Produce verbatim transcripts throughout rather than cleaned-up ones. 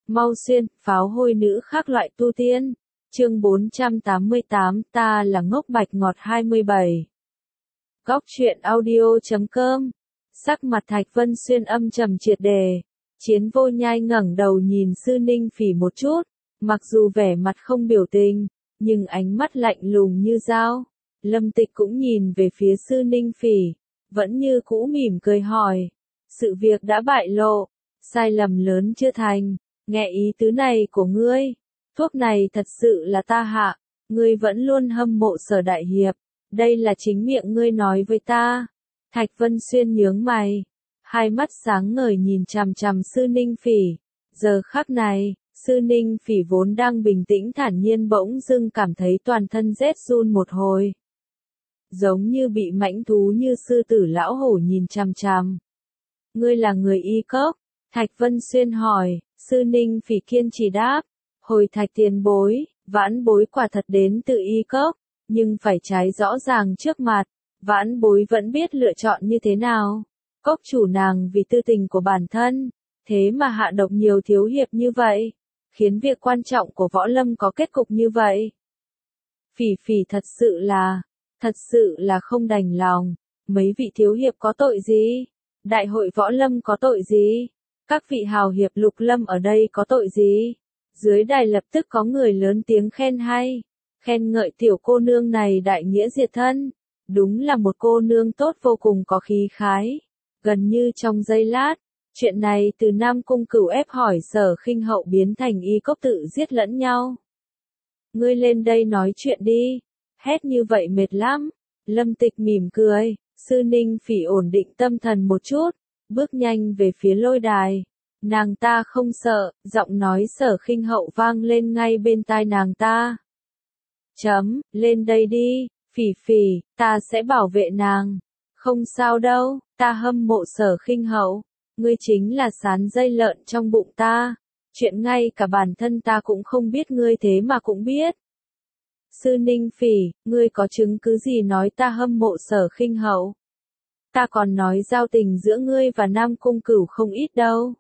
Mau xuyên, pháo hôi nữ khác loại tu tiên. Chương bốn trăm tám mươi tám, ta là ngốc bạch ngọt hai mươi bảy. Góc truyện audio chấm com. Sắc mặt Thạch Vân Xuyên âm trầm triệt đề. Chiến Vô Nhai ngẩng đầu nhìn Sư Ninh Phỉ một chút, mặc dù vẻ mặt không biểu tình, nhưng ánh mắt lạnh lùng như dao. Lâm Tịch cũng nhìn về phía Sư Ninh Phỉ, vẫn như cũ mỉm cười hỏi. Sự việc đã bại lộ, sai lầm lớn chưa thành, nghe ý tứ này của ngươi. Thuốc này thật sự là ta hạ, ngươi vẫn luôn hâm mộ Sở đại hiệp, đây là chính miệng ngươi nói với ta. Thạch Vân Xuyên nhướng mày, hai mắt sáng ngời nhìn chằm chằm Sư Ninh Phỉ. Giờ khắc này, Sư Ninh Phỉ vốn đang bình tĩnh thản nhiên bỗng dưng cảm thấy toàn thân rét run một hồi. Giống như bị mãnh thú như sư tử lão hổ nhìn chằm chằm. Ngươi là người Y Cốc? Thạch Vân Xuyên hỏi. Sư Ninh Phỉ kiên trì đáp. Hồi Thạch tiền bối, vãn bối quả thật đến từ Y Cốc, nhưng phải trái rõ ràng trước mặt, vãn bối vẫn biết lựa chọn như thế nào. Cốc chủ nàng vì tư tình của bản thân, thế mà hạ độc nhiều thiếu hiệp như vậy, khiến việc quan trọng của võ lâm có kết cục như vậy. Phỉ Phỉ thật sự là, thật sự là không đành lòng, mấy vị thiếu hiệp có tội gì? Đại hội võ lâm có tội gì? Các vị hào hiệp lục lâm ở đây có tội gì? Dưới đài lập tức có người lớn tiếng khen hay, khen ngợi tiểu cô nương này đại nghĩa diệt thân, đúng là một cô nương tốt vô cùng có khí khái. Gần như trong giây lát, chuyện này từ Nam Cung Cửu ép hỏi Sở Khinh Hậu biến thành Y Cốc tự giết lẫn nhau. Ngươi lên đây nói chuyện đi, hét như vậy mệt lắm. Lâm Tịch mỉm cười, Sư Ninh Phỉ ổn định tâm thần một chút, bước nhanh về phía lôi đài. Nàng ta không sợ, giọng nói Sở Khinh Hậu vang lên ngay bên tai nàng ta. Chấm, lên đây đi, Phỉ Phỉ, ta sẽ bảo vệ nàng. Không sao đâu, ta hâm mộ Sở Khinh Hậu, ngươi chính là sán dây lợn trong bụng ta. Chuyện ngay cả bản thân ta cũng không biết ngươi thế mà cũng biết. Sư Ninh Phỉ, ngươi có chứng cứ gì nói ta hâm mộ Sở Khinh Hậu? Ta còn nói giao tình giữa ngươi và Nam Cung Cửu không ít đâu.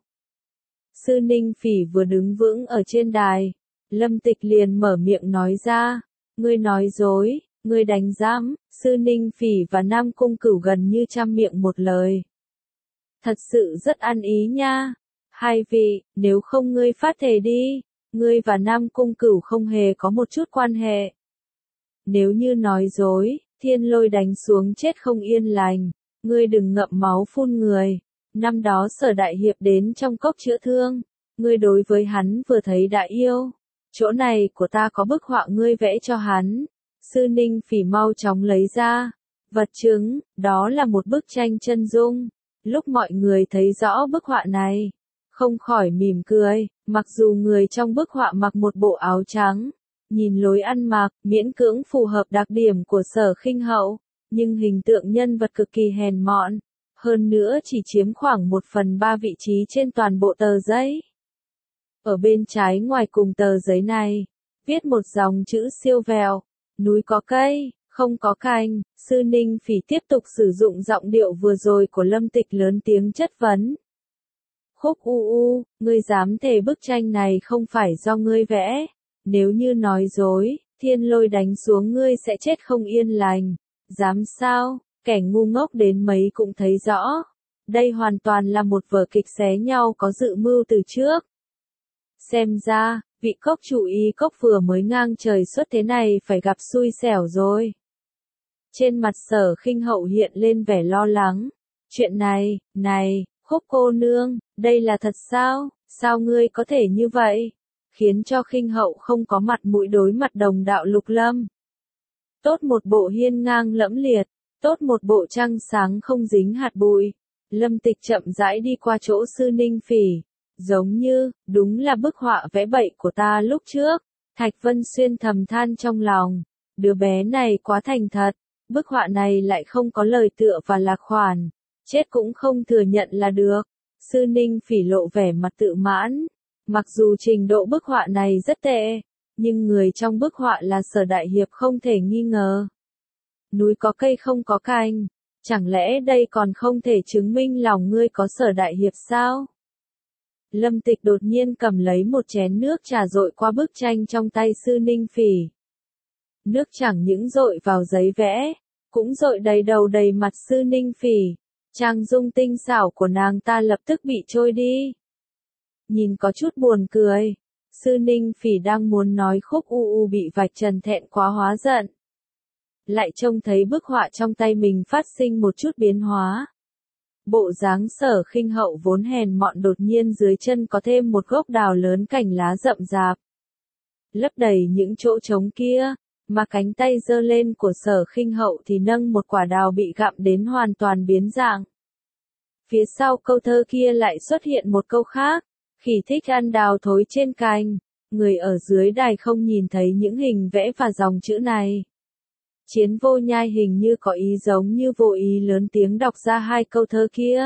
Sư Ninh Phỉ vừa đứng vững ở trên đài, Lâm Tịch liền mở miệng nói ra, ngươi nói dối, ngươi đánh giám. Sư Ninh Phỉ và Nam Cung Cửu gần như trăm miệng một lời. Thật sự rất ăn ý nha. Hai vị, nếu không ngươi phát thề đi, ngươi và Nam Cung Cửu không hề có một chút quan hệ. Nếu như nói dối, thiên lôi đánh xuống chết không yên lành, ngươi đừng ngậm máu phun người. Năm đó Sở đại hiệp đến trong cốc chữa thương, ngươi đối với hắn vừa thấy đã yêu. Chỗ này của ta có bức họa ngươi vẽ cho hắn. Sư Ninh Phỉ mau chóng lấy ra vật chứng, đó là một bức tranh chân dung. Lúc mọi người thấy rõ bức họa này, không khỏi mỉm cười, mặc dù người trong bức họa mặc một bộ áo trắng, nhìn lối ăn mặc, miễn cưỡng phù hợp đặc điểm của Sở Khinh Hậu, nhưng hình tượng nhân vật cực kỳ hèn mọn, hơn nữa chỉ chiếm khoảng một phần ba vị trí trên toàn bộ tờ giấy. Ở bên trái ngoài cùng tờ giấy này, viết một dòng chữ siêu vẹo, núi có cây, không có cành. Sư Ninh Phỉ tiếp tục sử dụng giọng điệu vừa rồi của Lâm Tịch lớn tiếng chất vấn. Khúc u u, ngươi dám thề bức tranh này không phải do ngươi vẽ? Nếu như nói dối, thiên lôi đánh xuống ngươi sẽ chết không yên lành. Dám sao? Kẻ ngu ngốc đến mấy cũng thấy rõ. Đây hoàn toàn là một vở kịch xé nhau có dự mưu từ trước. Xem ra, vị cốc chủ Y Cốc vừa mới ngang trời xuất thế này phải gặp xui xẻo rồi. Trên mặt Sở Khinh Hậu hiện lên vẻ lo lắng. Chuyện này, này, Khúc cô nương, đây là thật sao? Sao ngươi có thể như vậy? Khiến cho Khinh Hậu không có mặt mũi đối mặt đồng đạo lục lâm. Tốt một bộ hiên ngang lẫm liệt, tốt một bộ trăng sáng không dính hạt bụi. Lâm Tịch chậm rãi đi qua chỗ Sư Ninh Phỉ. Giống như, đúng là bức họa vẽ bậy của ta lúc trước. Thạch Vân Xuyên thầm than trong lòng. Đứa bé này quá thành thật. Bức họa này lại không có lời tựa và lạc khoản. Chết cũng không thừa nhận là được. Sư Ninh Phỉ lộ vẻ mặt tự mãn. Mặc dù trình độ bức họa này rất tệ, nhưng người trong bức họa là Sở đại hiệp không thể nghi ngờ. Núi có cây không có cành. Chẳng lẽ đây còn không thể chứng minh lòng ngươi có Sở đại hiệp sao? Lâm Tịch đột nhiên cầm lấy một chén nước trà dội qua bức tranh trong tay Sư Ninh Phỉ. Nước chẳng những dội vào giấy vẽ, cũng dội đầy đầu đầy mặt Sư Ninh Phỉ. Trang dung tinh xảo của nàng ta lập tức bị trôi đi. Nhìn có chút buồn cười. Sư Ninh Phỉ đang muốn nói khúc u u bị vạch trần thẹn quá hóa giận. Lại trông thấy bức họa trong tay mình phát sinh một chút biến hóa. Bộ dáng Sở Khinh Hậu vốn hèn mọn đột nhiên dưới chân có thêm một gốc đào lớn cành lá rậm rạp. Lấp đầy những chỗ trống kia, mà cánh tay giơ lên của Sở Khinh Hậu thì nâng một quả đào bị gặm đến hoàn toàn biến dạng. Phía sau câu thơ kia lại xuất hiện một câu khác, khỉ thích ăn đào thối trên cành. Người ở dưới đài không nhìn thấy những hình vẽ và dòng chữ này. Chiến Vô Nhai hình như có ý giống như vô ý lớn tiếng đọc ra hai câu thơ kia.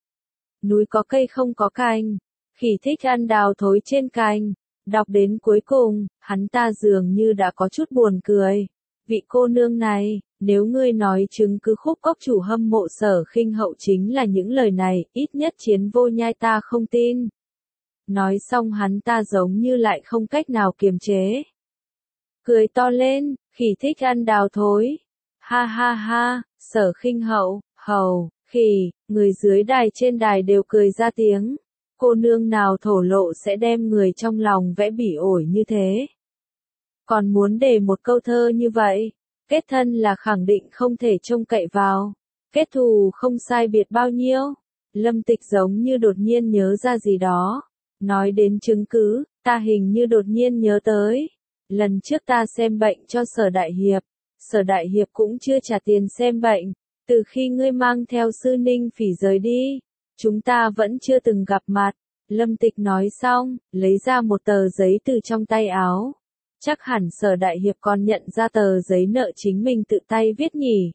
Núi có cây không có cành, khỉ thích ăn đào thối trên cành. Đọc đến cuối cùng, hắn ta dường như đã có chút buồn cười. Vị cô nương này, nếu ngươi nói chứng cứ khúc cốc chủ hâm mộ Sở Khinh Hậu chính là những lời này, ít nhất Chiến Vô Nhai ta không tin. Nói xong hắn ta giống như lại không cách nào kiềm chế. Cười to lên, khỉ thích ăn đào thối. Ha ha ha, Sở Khinh Hậu, hầu, khỉ, người dưới đài trên đài đều cười ra tiếng. Cô nương nào thổ lộ sẽ đem người trong lòng vẽ bỉ ổi như thế. Còn muốn để một câu thơ như vậy, kết thân là khẳng định không thể trông cậy vào. Kết thù không sai biệt bao nhiêu. Lâm Tịch giống như đột nhiên nhớ ra gì đó. Nói đến chứng cứ, ta hình như đột nhiên nhớ tới. Lần trước ta xem bệnh cho Sở Đại Hiệp. Sở Đại Hiệp cũng chưa trả tiền xem bệnh. Từ khi ngươi mang theo Sư Ninh Phỉ rời đi, chúng ta vẫn chưa từng gặp mặt. Lâm Tịch nói xong, lấy ra một tờ giấy từ trong tay áo. Chắc hẳn Sở Đại Hiệp còn nhận ra tờ giấy nợ chính mình tự tay viết nhỉ.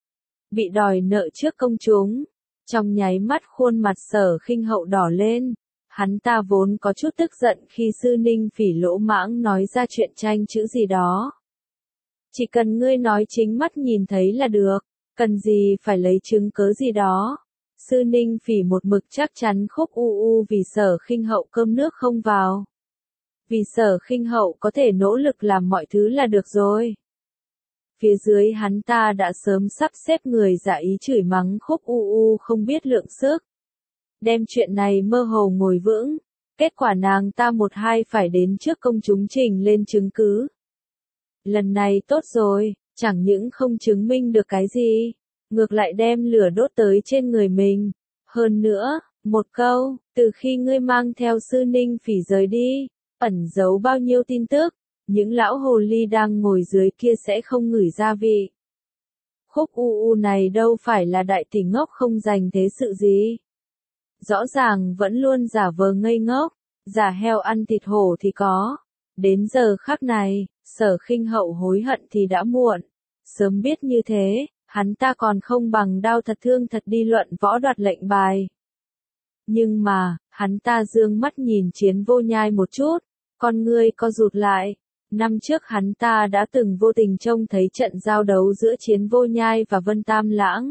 Bị đòi nợ trước công chúng. Trong nháy mắt khuôn mặt Sở Khinh Hậu đỏ lên. Hắn ta vốn có chút tức giận khi Sư Ninh Phỉ lỗ mãng nói ra chuyện tranh chữ gì đó. Chỉ cần ngươi nói chính mắt nhìn thấy là được, cần gì phải lấy chứng cớ gì đó. Sư Ninh Phỉ một mực chắc chắn khúc u u vì Sở Khinh Hậu cơm nước không vào. Vì Sở Khinh Hậu có thể nỗ lực làm mọi thứ là được rồi. Phía dưới hắn ta đã sớm sắp xếp người giả ý chửi mắng khúc u u không biết lượng sức. Đem chuyện này mơ hồ ngồi vững, kết quả nàng ta một hai phải đến trước công chúng trình lên chứng cứ. Lần này tốt rồi, chẳng những không chứng minh được cái gì, ngược lại đem lửa đốt tới trên người mình. Hơn nữa, một câu, từ khi ngươi mang theo Sư Ninh Phỉ rời đi, ẩn giấu bao nhiêu tin tức, những lão hồ ly đang ngồi dưới kia sẽ không ngửi gia vị. Khúc u u này đâu phải là đại tỷ ngốc không dành thế sự gì. Rõ ràng vẫn luôn giả vờ ngây ngốc, giả heo ăn thịt hổ thì có. Đến giờ khắc này, Sở Khinh Hậu hối hận thì đã muộn. Sớm biết như thế, hắn ta còn không bằng đao thật thương thật đi luận võ đoạt lệnh bài. Nhưng mà, hắn ta dương mắt nhìn Chiến Vô Nhai một chút, con ngươi co rụt lại. Năm trước hắn ta đã từng vô tình trông thấy trận giao đấu giữa Chiến Vô Nhai và Vân Tam Lãng.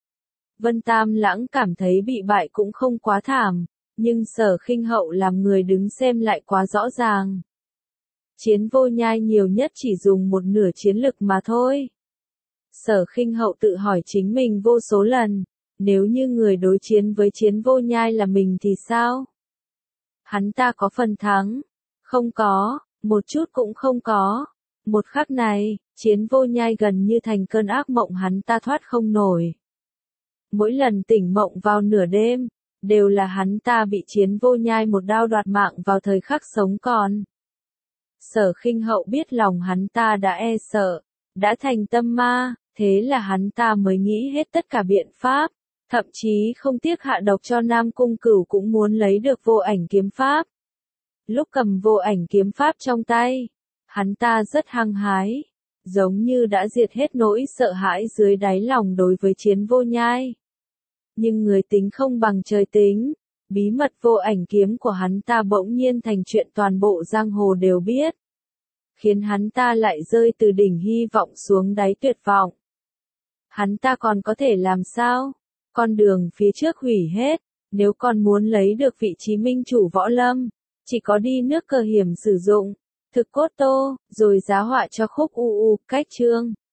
Vân Tam Lãng cảm thấy bị bại cũng không quá thảm, nhưng Sở Khinh Hậu làm người đứng xem lại quá rõ ràng. Chiến Vô Nhai nhiều nhất chỉ dùng một nửa chiến lực mà thôi. Sở Khinh Hậu tự hỏi chính mình vô số lần, nếu như người đối chiến với Chiến Vô Nhai là mình thì sao? Hắn ta có phần thắng? Không có, một chút cũng không có. Một khắc này, Chiến Vô Nhai gần như thành cơn ác mộng hắn ta thoát không nổi. Mỗi lần tỉnh mộng vào nửa đêm, đều là hắn ta bị Chiến Vô Nhai một đao đoạt mạng vào thời khắc sống còn. Sở Khinh Hậu biết lòng hắn ta đã e sợ, đã thành tâm ma, thế là hắn ta mới nghĩ hết tất cả biện pháp, thậm chí không tiếc hạ độc cho Nam Cung Cửu cũng muốn lấy được vô ảnh kiếm pháp. Lúc cầm vô ảnh kiếm pháp trong tay, hắn ta rất hăng hái, giống như đã diệt hết nỗi sợ hãi dưới đáy lòng đối với Chiến Vô Nhai. Nhưng người tính không bằng trời tính, bí mật vô ảnh kiếm của hắn ta bỗng nhiên thành chuyện toàn bộ giang hồ đều biết. Khiến hắn ta lại rơi từ đỉnh hy vọng xuống đáy tuyệt vọng. Hắn ta còn có thể làm sao? Con đường phía trước hủy hết, Nếu còn muốn lấy được vị trí minh chủ võ lâm, chỉ có đi nước cờ hiểm sử dụng thực cốt tô, rồi giá họa cho khúc u u, cách chương.